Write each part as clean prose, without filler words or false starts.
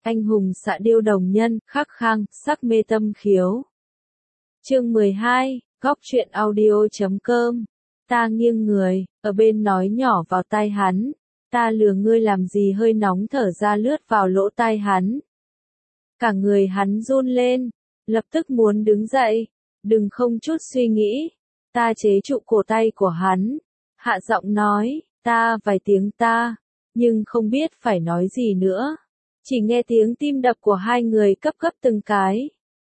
anh hùng xạ điêu đồng nhân, khắc khang, sắc mê tâm khiếu. Chương 12, góc truyện audio.com. Ta nghiêng người, ở bên nói nhỏ vào tai hắn. Ta lừa ngươi làm gì, hơi nóng thở ra lướt vào lỗ tai hắn. Cả người hắn run lên, lập tức muốn đứng dậy, đừng không chút suy nghĩ. Ta chế trụ cổ tay của hắn, hạ giọng nói, ta vài tiếng ta, nhưng không biết phải nói gì nữa. Chỉ nghe tiếng tim đập của hai người cấp gấp từng cái.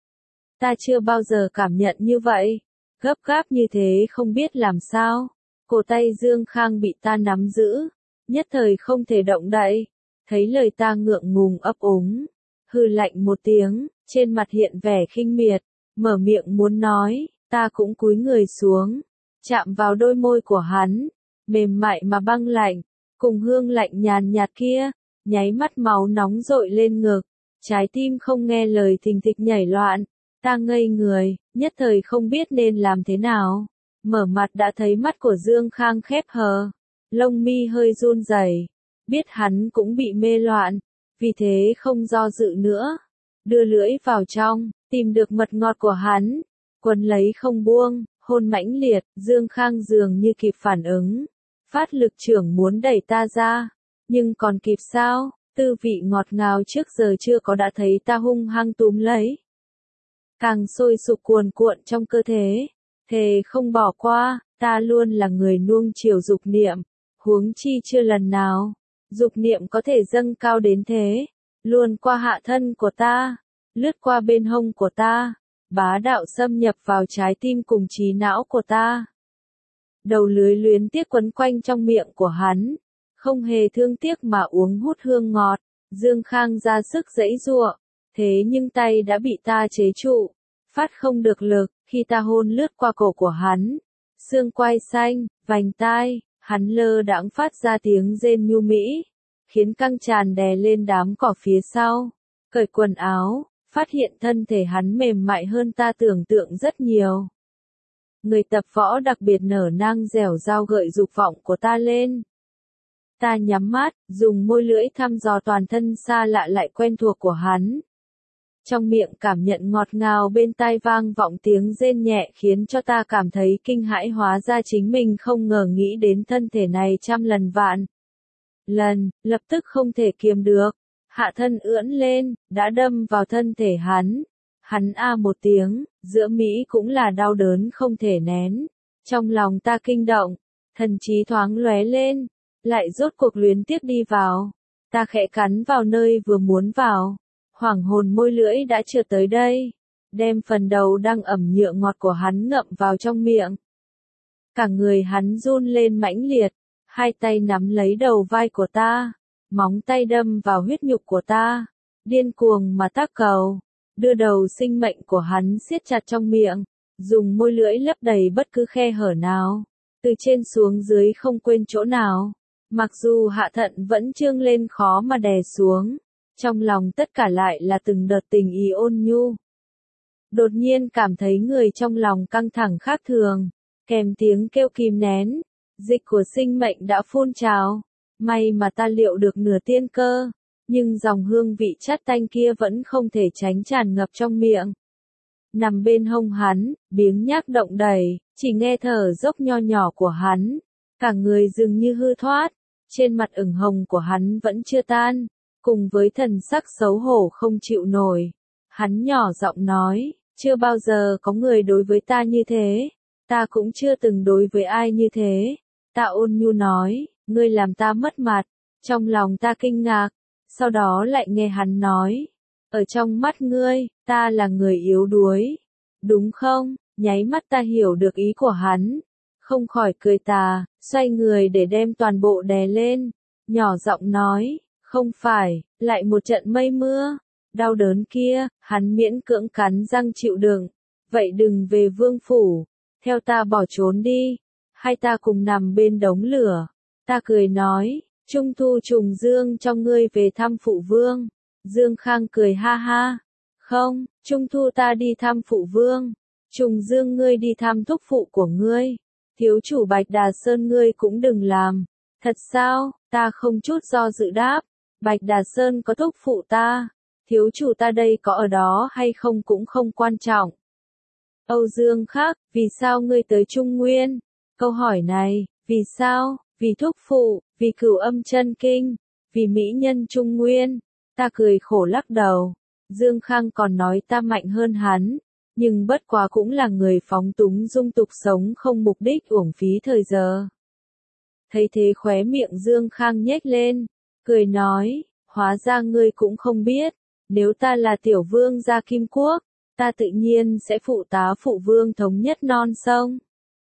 Ta chưa bao giờ cảm nhận như vậy, gấp gáp như thế không biết làm sao. Cổ tay Dương Khang bị ta nắm giữ, nhất thời không thể động đậy. Thấy lời ta ngượng ngùng ấp úng, hừ lạnh một tiếng, trên mặt hiện vẻ khinh miệt, mở miệng muốn nói, ta cũng cúi người xuống, chạm vào đôi môi của hắn, mềm mại mà băng lạnh, cùng hương lạnh nhàn nhạt kia, nháy mắt máu nóng dội lên ngực, trái tim không nghe lời thình thịch nhảy loạn. Ta ngây người, nhất thời không biết nên làm thế nào. Mở mặt đã thấy mắt của Dương Khang khép hờ, lông mi hơi run rẩy, biết hắn cũng bị mê loạn, vì thế không do dự nữa, đưa lưỡi vào trong, tìm được mật ngọt của hắn, quấn lấy không buông, hôn mãnh liệt. Dương Khang dường như kịp phản ứng, phát lực trưởng muốn đẩy ta ra, nhưng còn kịp sao? Tư vị ngọt ngào trước giờ chưa có đã thấy ta hung hăng túm lấy, càng sôi sục cuồn cuộn trong cơ thể, thề không bỏ qua. Ta luôn là người nuông chiều dục niệm, huống chi chưa lần nào dục niệm có thể dâng cao đến thế, luôn qua hạ thân của ta, lướt qua bên hông của ta, bá đạo xâm nhập vào trái tim cùng trí não của ta. Đầu lưới luyến tiếc quấn quanh trong miệng của hắn, không hề thương tiếc mà uống hút hương ngọt. Dương Khang ra sức giãy giụa, thế nhưng tay đã bị ta chế trụ, phát không được lực. Khi ta hôn lướt qua cổ của hắn, xương quai xanh, vành tai, hắn lơ đãng phát ra tiếng rên nhu mỹ, khiến căng tràn đè lên đám cỏ phía sau. Cởi quần áo, phát hiện thân thể hắn mềm mại hơn ta tưởng tượng rất nhiều. Người tập võ đặc biệt nở nang dẻo dao gợi dục vọng của ta lên. Ta nhắm mắt, dùng môi lưỡi thăm dò toàn thân xa lạ lại quen thuộc của hắn. Trong miệng cảm nhận ngọt ngào, bên tai vang vọng tiếng rên nhẹ khiến cho ta cảm thấy kinh hãi, hóa ra chính mình không ngờ nghĩ đến thân thể này trăm lần vạn lần, lập tức không thể kiềm được. Hạ thân ưỡn lên, đã đâm vào thân thể hắn. Hắn a một tiếng, giữa Mỹ cũng là đau đớn không thể nén. Trong lòng ta kinh động, thần trí thoáng lóe lên, lại rốt cuộc luyến tiếc đi vào. Ta khẽ cắn vào nơi vừa muốn vào. Hoảng hồn môi lưỡi đã trượt tới đây, đem phần đầu đang ẩm nhựa ngọt của hắn ngậm vào trong miệng. Cả người hắn run lên mãnh liệt, hai tay nắm lấy đầu vai của ta, móng tay đâm vào huyết nhục của ta, điên cuồng mà tác cầu, đưa đầu sinh mệnh của hắn siết chặt trong miệng, dùng môi lưỡi lấp đầy bất cứ khe hở nào, từ trên xuống dưới không quên chỗ nào. Mặc dù hạ thận vẫn trương lên khó mà đè xuống, trong lòng tất cả lại là từng đợt tình ý ôn nhu. Đột nhiên cảm thấy người trong lòng căng thẳng khác thường, kèm tiếng kêu kìm nén, dịch của sinh mệnh đã phun trào. May mà ta liệu được nửa tiên cơ, nhưng dòng hương vị chát tanh kia vẫn không thể tránh tràn ngập trong miệng. Nằm bên hông hắn, biếng nhác động đầy, chỉ nghe thở dốc nho nhỏ của hắn, cả người dường như hư thoát, trên mặt ửng hồng của hắn vẫn chưa tan. Cùng với thần sắc xấu hổ không chịu nổi, hắn nhỏ giọng nói, chưa bao giờ có người đối với ta như thế, ta cũng chưa từng đối với ai như thế. Ta ôn nhu nói, ngươi làm ta mất mặt. Trong lòng ta kinh ngạc, sau đó lại nghe hắn nói, ở trong mắt ngươi, ta là người yếu đuối, đúng không? Nháy mắt ta hiểu được ý của hắn, không khỏi cười tà, xoay người để đem toàn bộ đè lên, nhỏ giọng nói, không phải, lại một trận mây mưa, đau đớn kia. Hắn miễn cưỡng cắn răng chịu đựng, vậy đừng về vương phủ, theo ta bỏ trốn đi. Hai ta cùng nằm bên đống lửa, ta cười nói, Trung thu trùng dương cho ngươi về thăm phụ vương. Dương Khang cười ha ha, không, Trung thu ta đi thăm phụ vương, trùng dương ngươi đi thăm thúc phụ của ngươi. Thiếu chủ Bạch Đà Sơn ngươi cũng đừng làm. Thật sao? Ta không chút do dự đáp, Bạch Đà Sơn có thúc phụ ta, thiếu chủ ta đây có ở đó hay không cũng không quan trọng. Âu Dương Khắc, vì sao ngươi tới Trung Nguyên? Câu hỏi này, vì sao? Vì thúc phụ, vì Cửu Âm chân kinh, vì mỹ nhân Trung Nguyên. Ta cười khổ lắc đầu. Dương Khang còn nói ta mạnh hơn hắn, nhưng bất quá cũng là người phóng túng dung tục sống không mục đích uổng phí thời giờ. Thấy thế khóe miệng Dương Khang nhếch lên, cười nói, hóa ra ngươi cũng không biết, nếu ta là tiểu vương gia Kim Quốc, ta tự nhiên sẽ phụ tá phụ vương thống nhất non sông.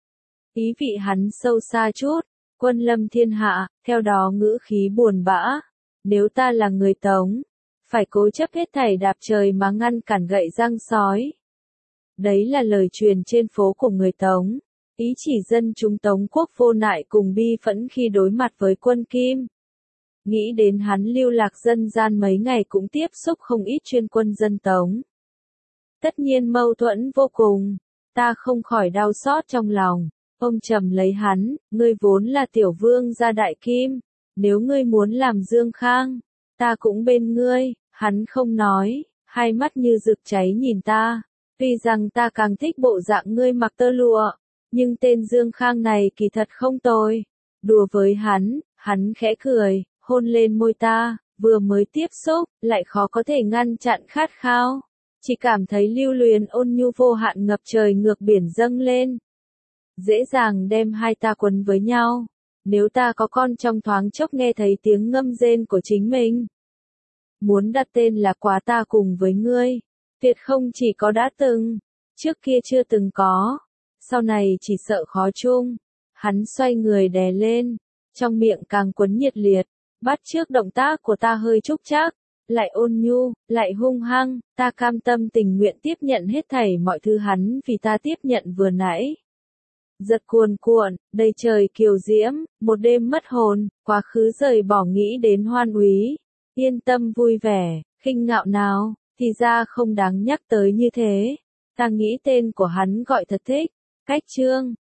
Ý vị hắn sâu xa chút, quân lâm thiên hạ, theo đó ngữ khí buồn bã, nếu ta là người Tống, phải cố chấp hết thảy đạp trời mà ngăn cản gậy răng sói. Đấy là lời truyền trên phố của người Tống, ý chỉ dân chúng Tống quốc vô nại cùng bi phẫn khi đối mặt với quân Kim. Nghĩ đến hắn lưu lạc dân gian mấy ngày cũng tiếp xúc không ít chuyên quân dân Tống. Tất nhiên mâu thuẫn vô cùng, ta không khỏi đau xót trong lòng, ôm chầm lấy hắn, ngươi vốn là tiểu vương gia Đại Kim, nếu ngươi muốn làm Dương Khang, ta cũng bên ngươi, hắn không nói, hai mắt như rực cháy nhìn ta, tuy rằng ta càng thích bộ dạng ngươi mặc tơ lụa, nhưng tên Dương Khang này kỳ thật không tồi. Đùa với hắn khẽ cười, hôn lên môi ta, vừa mới tiếp xúc, lại khó có thể ngăn chặn khát khao. Chỉ cảm thấy lưu luyến ôn nhu vô hạn ngập trời ngược biển dâng lên. Dễ dàng đem hai ta quấn với nhau. Nếu ta có con trong thoáng chốc nghe thấy tiếng ngâm rên của chính mình. Muốn đặt tên là quá ta cùng với ngươi. Tuyệt không chỉ có đã từng, trước kia chưa từng có. Sau này chỉ sợ khó chung. Hắn xoay người đè lên, trong miệng càng quấn nhiệt liệt, bắt chước động tác của ta hơi trúc trác, lại ôn nhu, lại hung hăng, ta cam tâm tình nguyện tiếp nhận hết thảy mọi thứ hắn vì ta tiếp nhận vừa nãy. Giật cuồn cuộn, đầy trời kiều diễm, một đêm mất hồn, quá khứ rời bỏ nghĩ đến hoan úy, yên tâm vui vẻ, khinh ngạo nào, thì ra không đáng nhắc tới như thế. Ta nghĩ tên của hắn gọi thật thích, cách chương.